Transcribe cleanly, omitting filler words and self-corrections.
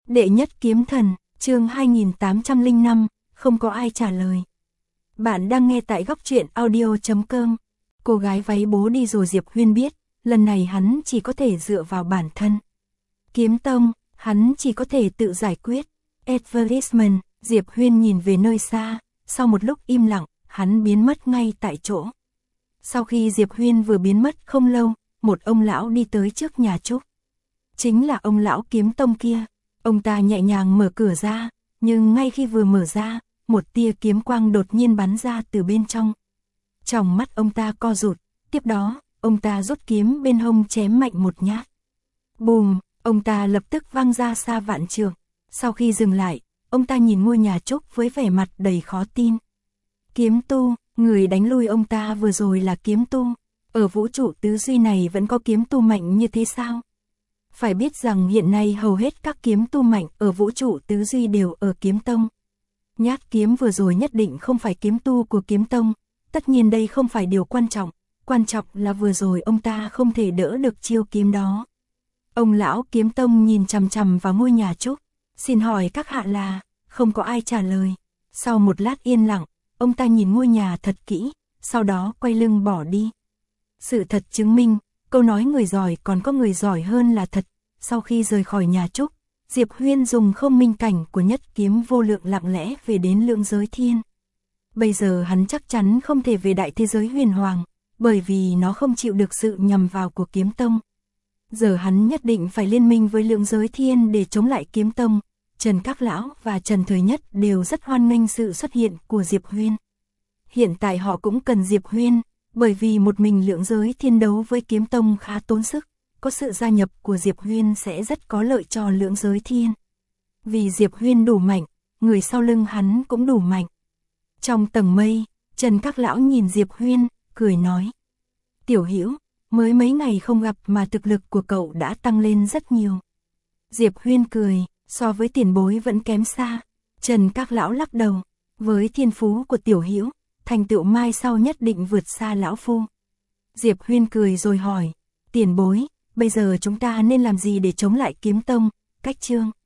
Đệ nhất kiếm thần, chương 2805, không có ai trả lời. Bạn đang nghe tại góc truyện audio.com. Cô gái váy bố đi rồi Diệp Huyên biết, lần này hắn chỉ có thể dựa vào bản thân. Kiếm tông, hắn chỉ có thể tự giải quyết. Advertisement, Diệp Huyên nhìn về nơi xa, sau một lúc im lặng, hắn biến mất ngay tại chỗ. Sau khi Diệp Huyên vừa biến mất không lâu, một ông lão đi tới trước nhà Trúc. Chính là ông lão kiếm tông kia. Ông ta nhẹ nhàng mở cửa ra, nhưng ngay khi vừa mở ra, một tia kiếm quang đột nhiên bắn ra từ bên trong. Tròng mắt ông ta co rụt, tiếp đó, ông ta rút kiếm bên hông chém mạnh một nhát. Bùm, ông ta lập tức văng ra xa vạn trượng. Sau khi dừng lại, ông ta nhìn ngôi nhà Trúc với vẻ mặt đầy khó tin. Kiếm tu, người đánh lui ông ta vừa rồi là kiếm tu. Ở vũ trụ tứ duy này vẫn có kiếm tu mạnh như thế sao? Phải biết rằng hiện nay hầu hết các kiếm tu mạnh ở vũ trụ tứ duy đều ở kiếm tông. Nhát kiếm vừa rồi nhất định không phải kiếm tu của kiếm tông, tất nhiên đây không phải điều quan trọng là vừa rồi ông ta không thể đỡ được chiêu kiếm đó. Ông lão kiếm tông nhìn chằm chằm vào ngôi nhà Trúc, xin hỏi các hạ là, không có ai trả lời. Sau một lát yên lặng, ông ta nhìn ngôi nhà thật kỹ, sau đó quay lưng bỏ đi. Sự thật chứng minh, câu nói người giỏi còn có người giỏi hơn là thật. Sau khi rời khỏi nhà Trúc, Diệp Huyên dùng không minh cảnh của nhất kiếm vô lượng lặng lẽ về đến lượng giới thiên. Bây giờ hắn chắc chắn không thể về đại thế giới huyền hoàng, bởi vì nó không chịu được sự nhằm vào của kiếm tông. Giờ hắn nhất định phải liên minh với lượng giới thiên để chống lại kiếm tông. Trần Các Lão và Trần Thời Nhất đều rất hoan nghênh sự xuất hiện của Diệp Huyên. Hiện tại họ cũng cần Diệp Huyên, bởi vì một mình lượng giới thiên đấu với kiếm tông khá tốn sức. Có sự gia nhập của Diệp Huyên sẽ rất có lợi cho lượng giới thiên. Vì Diệp Huyên đủ mạnh, người sau lưng hắn cũng đủ mạnh. Trong tầng mây, Trần Các Lão nhìn Diệp Huyên, cười nói. Tiểu Hữu, mới mấy ngày không gặp mà thực lực của cậu đã tăng lên rất nhiều. Diệp Huyên cười, so với tiền bối vẫn kém xa. Trần Các Lão lắc đầu, với thiên phú của Tiểu Hữu, thành tựu mai sau nhất định vượt xa lão phu. Diệp Huyên cười rồi hỏi, tiền bối, bây giờ chúng ta nên làm gì để chống lại kiếm tông? Cách chương